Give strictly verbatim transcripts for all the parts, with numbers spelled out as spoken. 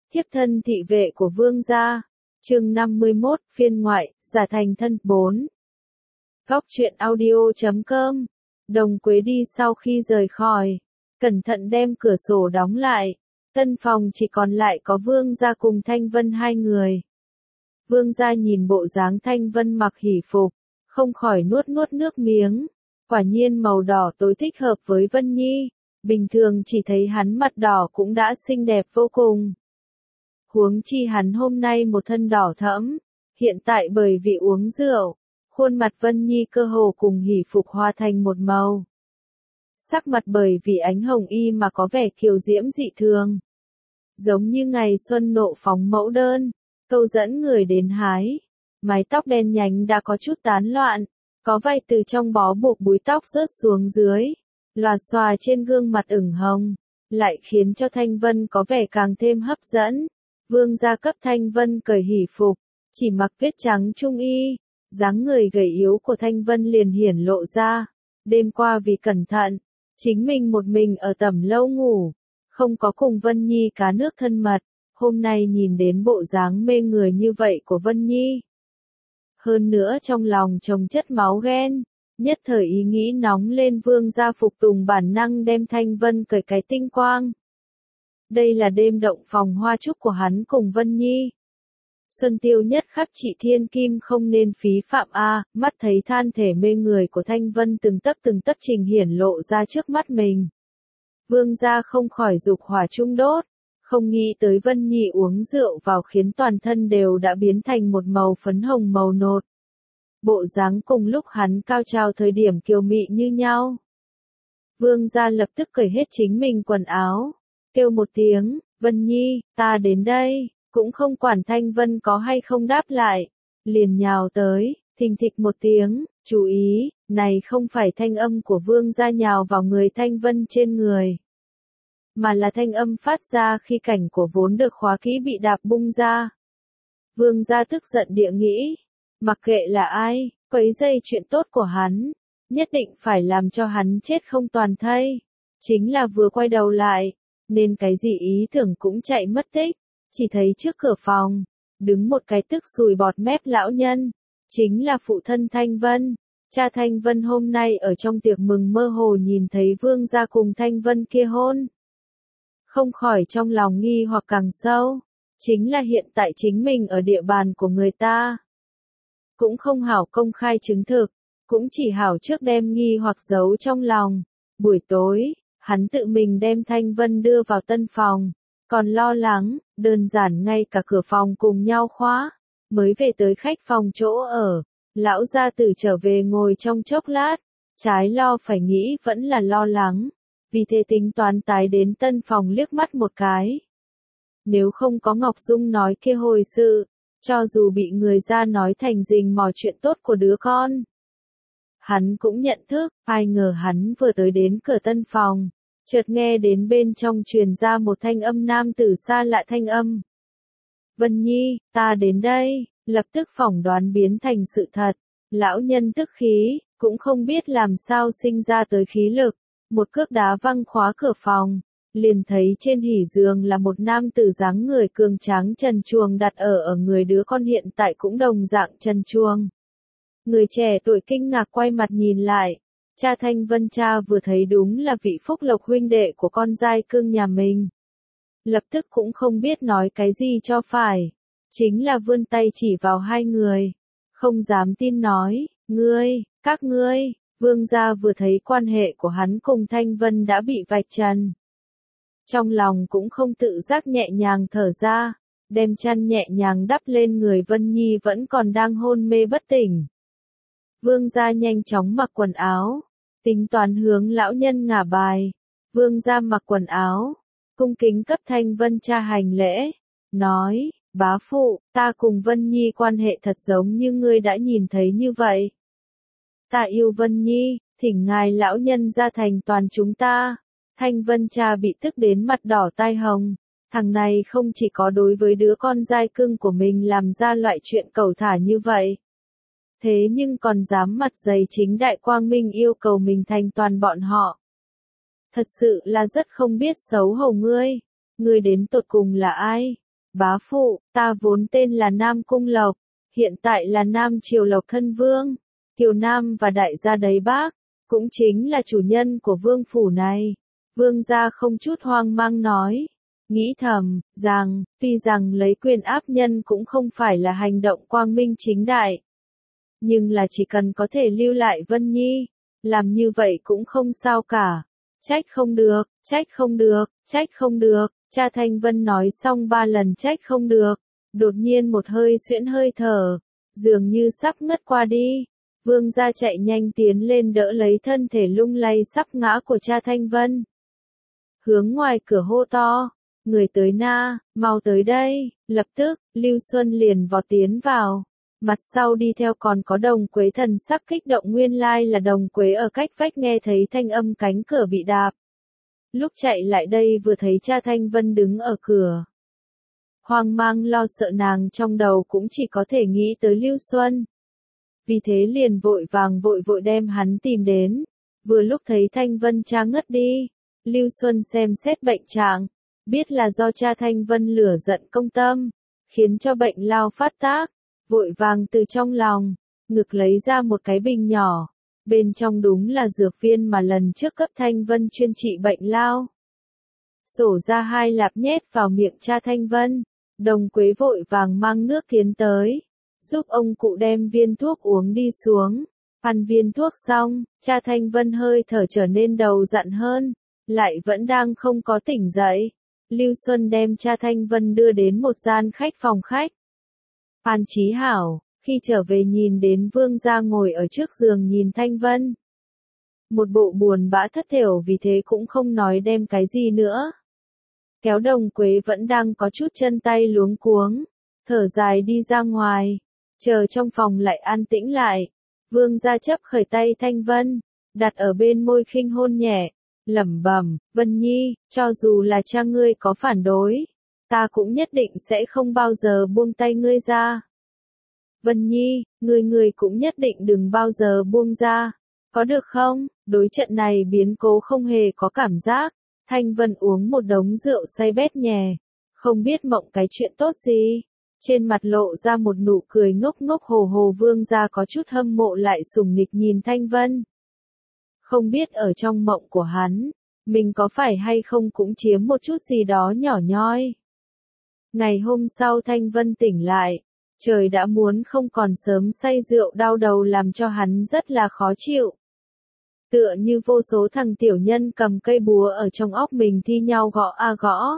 Thiếp thân thị vệ của vương gia. Chương năm mươi mốt, phiên ngoại, giả thành thân bốn. Góc truyện audio chấm com. Đồng Quế đi sau khi rời khỏi, cẩn thận đem cửa sổ đóng lại. Tân phòng chỉ còn lại có vương gia cùng Thanh Vân hai người. Vương gia nhìn bộ dáng Thanh Vân mặc hỷ phục, không khỏi nuốt nuốt nước miếng. Quả nhiên màu đỏ tối thích hợp với Vân Nhi. Bình thường chỉ thấy hắn mặt đỏ cũng đã xinh đẹp vô cùng. Huống chi hắn hôm nay một thân đỏ thẫm, hiện tại bởi vì uống rượu, khuôn mặt Vân Nhi cơ hồ cùng hỷ phục hòa thành một màu. Sắc mặt bởi vì ánh hồng y mà có vẻ kiều diễm dị thường. Giống như ngày xuân nộ phóng mẫu đơn, câu dẫn người đến hái. Mái tóc đen nhánh đã có chút tán loạn, có vài từ trong bó buộc búi tóc rớt xuống dưới, loạt xòa trên gương mặt ửng hồng, lại khiến cho Thanh Vân có vẻ càng thêm hấp dẫn. Vương gia cấp Thanh Vân cởi hỷ phục, chỉ mặc viết trắng trung y, dáng người gầy yếu của Thanh Vân liền hiển lộ ra. Đêm qua vì cẩn thận, chính mình một mình ở tẩm lâu ngủ, không có cùng Vân Nhi cá nước thân mật, hôm nay nhìn đến bộ dáng mê người như vậy của Vân Nhi. Hơn nữa trong lòng chồng chất máu ghen, nhất thời ý nghĩ nóng lên vương gia phục tùng bản năng đem Thanh Vân cởi cái tinh quang. Đây là đêm động phòng hoa trúc của hắn cùng Vân Nhi. Xuân tiêu nhất khắc trị thiên kim không nên phí phạm a, mắt thấy than thể mê người của Thanh Vân từng tấc từng tấc trình hiển lộ ra trước mắt mình. Vương gia không khỏi dục hỏa trung đốt, không nghĩ tới Vân Nhi uống rượu vào khiến toàn thân đều đã biến thành một màu phấn hồng màu nột. Bộ dáng cùng lúc hắn cao trào thời điểm kiều mị như nhau. Vương gia lập tức cởi hết chính mình quần áo, kêu một tiếng, Vân Nhi, ta đến đây, cũng không quản Thanh Vân có hay không đáp lại, liền nhào tới, thình thịch một tiếng, chú ý, này không phải thanh âm của vương gia nhào vào người Thanh Vân trên người, mà là thanh âm phát ra khi cảnh của vốn được khóa kỹ bị đạp bung ra. Vương gia tức giận địa nghĩ, mặc kệ là ai, quấy rầy chuyện tốt của hắn, nhất định phải làm cho hắn chết không toàn thây. Chính là vừa quay đầu lại, nên cái gì ý tưởng cũng chạy mất tích, chỉ thấy trước cửa phòng, đứng một cái tức sùi bọt mép lão nhân, chính là phụ thân Thanh Vân. Cha Thanh Vân hôm nay ở trong tiệc mừng mơ hồ nhìn thấy vương gia cùng Thanh Vân kia hôn. Không khỏi trong lòng nghi hoặc càng sâu, chính là hiện tại chính mình ở địa bàn của người ta. Cũng không hảo công khai chứng thực, cũng chỉ hảo trước đem nghi hoặc giấu trong lòng. Buổi tối, hắn tự mình đem Thanh Vân đưa vào tân phòng, còn lo lắng, đơn giản ngay cả cửa phòng cùng nhau khóa, mới về tới khách phòng chỗ ở. Lão gia tử trở về ngồi trong chốc lát, trái lo phải nghĩ vẫn là lo lắng, vì thế tính toán tái đến tân phòng liếc mắt một cái. Nếu không có Ngọc Dung nói kia hồi sự, cho dù bị người ra nói thành rình mò chuyện tốt của đứa con, hắn cũng nhận thức. Ai ngờ hắn vừa tới đến cửa tân phòng, chợt nghe đến bên trong truyền ra một thanh âm nam tử xa lạ thanh âm. Vân Nhi, ta đến đây, lập tức phỏng đoán biến thành sự thật. Lão nhân tức khí, cũng không biết làm sao sinh ra tới khí lực, một cước đá văng khóa cửa phòng, liền thấy trên hỉ giường là một nam tử dáng người cường tráng trần truồng đặt ở ở người đứa con hiện tại cũng đồng dạng trần truồng. Người trẻ tuổi kinh ngạc quay mặt nhìn lại, cha Thanh Vân cha vừa thấy đúng là vị Phúc Lộc huynh đệ của con giai cương nhà mình. Lập tức cũng không biết nói cái gì cho phải, chính là vươn tay chỉ vào hai người, không dám tin nói, ngươi, các ngươi. Vương gia vừa thấy quan hệ của hắn cùng Thanh Vân đã bị vạch trần, trong lòng cũng không tự giác nhẹ nhàng thở ra, đem chăn nhẹ nhàng đắp lên người Vân Nhi vẫn còn đang hôn mê bất tỉnh. Vương gia nhanh chóng mặc quần áo, tính toán hướng lão nhân ngả bài. Vương gia mặc quần áo, cung kính cấp Thanh Vân cha hành lễ, nói, bá phụ, ta cùng Vân Nhi quan hệ thật giống như ngươi đã nhìn thấy như vậy. Ta yêu Vân Nhi, thỉnh ngài lão nhân ra thành toàn chúng ta. Thanh Vân cha bị tức đến mặt đỏ tai hồng, thằng này không chỉ có đối với đứa con giai cưng của mình làm ra loại chuyện cẩu thả như vậy, thế nhưng còn dám mặt dày chính đại quang minh yêu cầu mình thành toàn bọn họ. Thật sự là rất không biết xấu hổ ngươi, ngươi đến tột cùng là ai? Bá phụ, ta vốn tên là Nam Cung Lộc, hiện tại là Nam Triều Lộc Thân Vương, Kiều Nam và đại gia đấy bác, cũng chính là chủ nhân của vương phủ này. Vương gia không chút hoang mang nói, nghĩ thầm, rằng, tuy rằng lấy quyền áp nhân cũng không phải là hành động quang minh chính đại. Nhưng là chỉ cần có thể lưu lại Vân Nhi, làm như vậy cũng không sao cả. Trách không được, trách không được, trách không được, cha Thanh Vân nói xong ba lần trách không được, đột nhiên một hơi xuyễn hơi thở, dường như sắp ngất qua đi. Vương gia chạy nhanh tiến lên đỡ lấy thân thể lung lay sắp ngã của cha Thanh Vân. Hướng ngoài cửa hô to, người tới na, mau tới đây, lập tức, Lưu Xuân liền vọt tiến vào. Mặt sau đi theo còn có Đồng Quế thần sắc kích động, nguyên lai là Đồng Quế ở cách vách nghe thấy thanh âm cánh cửa bị đạp. Lúc chạy lại đây vừa thấy cha Thanh Vân đứng ở cửa. Hoang mang lo sợ, nàng trong đầu cũng chỉ có thể nghĩ tới Lưu Xuân. Vì thế liền vội vàng vội vội đem hắn tìm đến. Vừa lúc thấy Thanh Vân cha ngất đi, Lưu Xuân xem xét bệnh trạng, biết là do cha Thanh Vân lửa giận công tâm, khiến cho bệnh lao phát tác. Vội vàng từ trong lòng, ngực lấy ra một cái bình nhỏ, bên trong đúng là dược viên mà lần trước cấp Thanh Vân chuyên trị bệnh lao. Sổ ra hai lạp nhét vào miệng cha Thanh Vân, Đồng Quế vội vàng mang nước tiến tới, giúp ông cụ đem viên thuốc uống đi xuống. Ăn viên thuốc xong, cha Thanh Vân hơi thở trở nên đầu dặn hơn, lại vẫn đang không có tỉnh dậy. Lưu Xuân đem cha Thanh Vân đưa đến một gian khách phòng khách. Phan Chí Hảo, khi trở về nhìn đến Vương gia ngồi ở trước giường nhìn Thanh Vân. Một bộ buồn bã thất thểu, vì thế cũng không nói đem cái gì nữa. Kéo Đồng Quế vẫn đang có chút chân tay luống cuống, thở dài đi ra ngoài, chờ trong phòng lại an tĩnh lại. Vương gia chấp khởi tay Thanh Vân, đặt ở bên môi khinh hôn nhẹ, lẩm bẩm, Vân Nhi, cho dù là cha ngươi có phản đối, ta cũng nhất định sẽ không bao giờ buông tay ngươi ra. Vân Nhi, ngươi ngươi cũng nhất định đừng bao giờ buông ra, có được không? Đối trận này biến cố không hề có cảm giác. Thanh Vân uống một đống rượu say bét nhè, không biết mộng cái chuyện tốt gì. Trên mặt lộ ra một nụ cười ngốc ngốc hồ hồ. Vương gia có chút hâm mộ lại sùng nịch nhìn Thanh Vân. Không biết ở trong mộng của hắn, mình có phải hay không cũng chiếm một chút gì đó nhỏ nhoi. Ngày hôm sau Thanh Vân tỉnh lại, trời đã muốn không còn sớm, say rượu đau đầu làm cho hắn rất là khó chịu. Tựa như vô số thằng tiểu nhân cầm cây búa ở trong óc mình thi nhau gõ a gõ.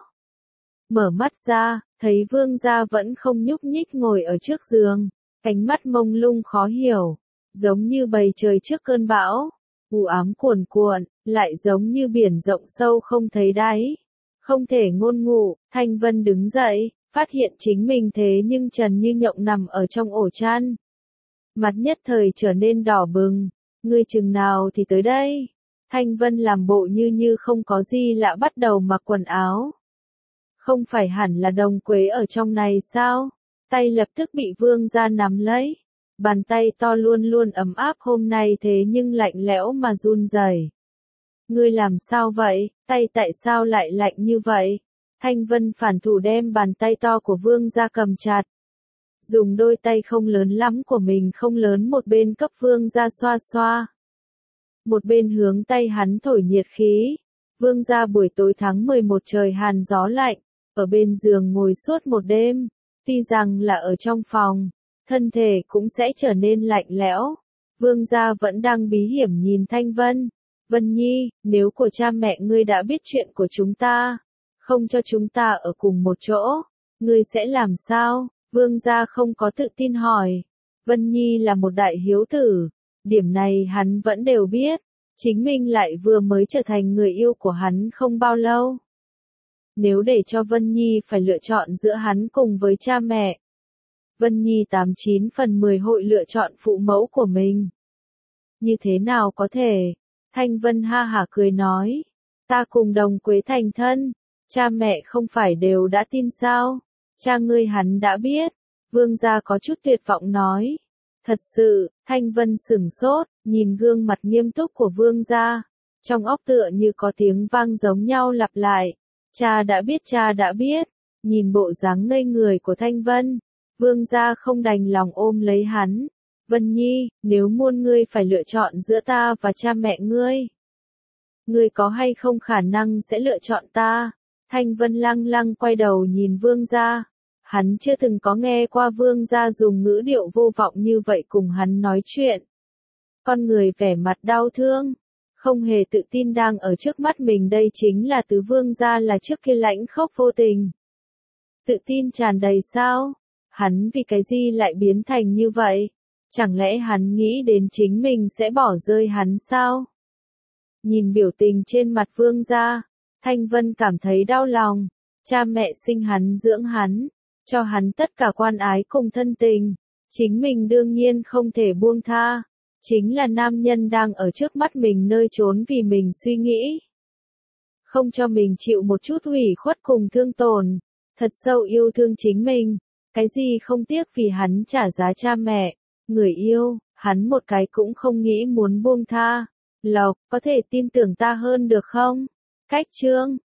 Mở mắt ra, thấy Vương gia vẫn không nhúc nhích ngồi ở trước giường, ánh mắt mông lung khó hiểu, giống như bầy trời trước cơn bão, u ám cuồn cuộn, lại giống như biển rộng sâu không thấy đáy. Không thể ngôn ngữ, Thanh Vân đứng dậy, phát hiện chính mình thế nhưng trần như nhộng nằm ở trong ổ chăn. Mặt nhất thời trở nên đỏ bừng, ngươi chừng nào thì tới đây? Thanh Vân làm bộ như như không có gì lạ bắt đầu mặc quần áo. Không phải hẳn là Đồng Quế ở trong này sao? Tay lập tức bị Vương gia nắm lấy. Bàn tay to luôn luôn ấm áp hôm nay thế nhưng lạnh lẽo mà run rẩy. Ngươi làm sao vậy? Tay tại sao lại lạnh như vậy? Thanh Vân phản thủ đem bàn tay to của Vương gia cầm chặt. Dùng đôi tay không lớn lắm của mình không lớn một bên cấp Vương gia xoa xoa. Một bên hướng tay hắn thổi nhiệt khí. Vương gia buổi tối tháng mười một trời hàn gió lạnh, ở bên giường ngồi suốt một đêm. Tuy rằng là ở trong phòng, thân thể cũng sẽ trở nên lạnh lẽo. Vương gia vẫn đang bí hiểm nhìn Thanh Vân. Vân Nhi, nếu của cha mẹ ngươi đã biết chuyện của chúng ta, không cho chúng ta ở cùng một chỗ, ngươi sẽ làm sao? Vương gia không có tự tin hỏi. Vân Nhi là một đại hiếu tử, điểm này hắn vẫn đều biết, chính mình lại vừa mới trở thành người yêu của hắn không bao lâu. Nếu để cho Vân Nhi phải lựa chọn giữa hắn cùng với cha mẹ, Vân Nhi tám chín phần mười hội lựa chọn phụ mẫu của mình. Như thế nào có thể? Thanh Vân ha hả cười nói, ta cùng Đồng Quế thành thân, cha mẹ không phải đều đã tin sao? Cha ngươi hắn đã biết. Vương gia có chút tuyệt vọng nói. Thật sự, Thanh Vân sửng sốt, nhìn gương mặt nghiêm túc của Vương gia, trong óc tựa như có tiếng vang giống nhau lặp lại. Cha đã biết, cha đã biết. Nhìn bộ dáng ngây người của Thanh Vân, Vương gia không đành lòng ôm lấy hắn. Vân Nhi, nếu muôn ngươi phải lựa chọn giữa ta và cha mẹ ngươi, ngươi có hay không khả năng sẽ lựa chọn ta? Thanh Vân lăng lăng quay đầu nhìn Vương gia. Hắn chưa từng có nghe qua Vương gia dùng ngữ điệu vô vọng như vậy cùng hắn nói chuyện. Con người vẻ mặt đau thương, không hề tự tin đang ở trước mắt mình, đây chính là Tứ Vương gia là trước kia lãnh khốc vô tình. Tự tin tràn đầy sao? Hắn vì cái gì lại biến thành như vậy? Chẳng lẽ hắn nghĩ đến chính mình sẽ bỏ rơi hắn sao? Nhìn biểu tình trên mặt Vương gia, Thanh Vân cảm thấy đau lòng. Cha mẹ sinh hắn dưỡng hắn, cho hắn tất cả quan ái cùng thân tình. Chính mình đương nhiên không thể buông tha. Chính là nam nhân đang ở trước mắt mình nơi trốn vì mình suy nghĩ. Không cho mình chịu một chút ủy khuất cùng thương tổn. Thật sâu yêu thương chính mình. Cái gì không tiếc vì hắn trả giá cha mẹ, người yêu, hắn một cái cũng không nghĩ muốn buông tha. Lộc, có thể tin tưởng ta hơn được không? Cách chương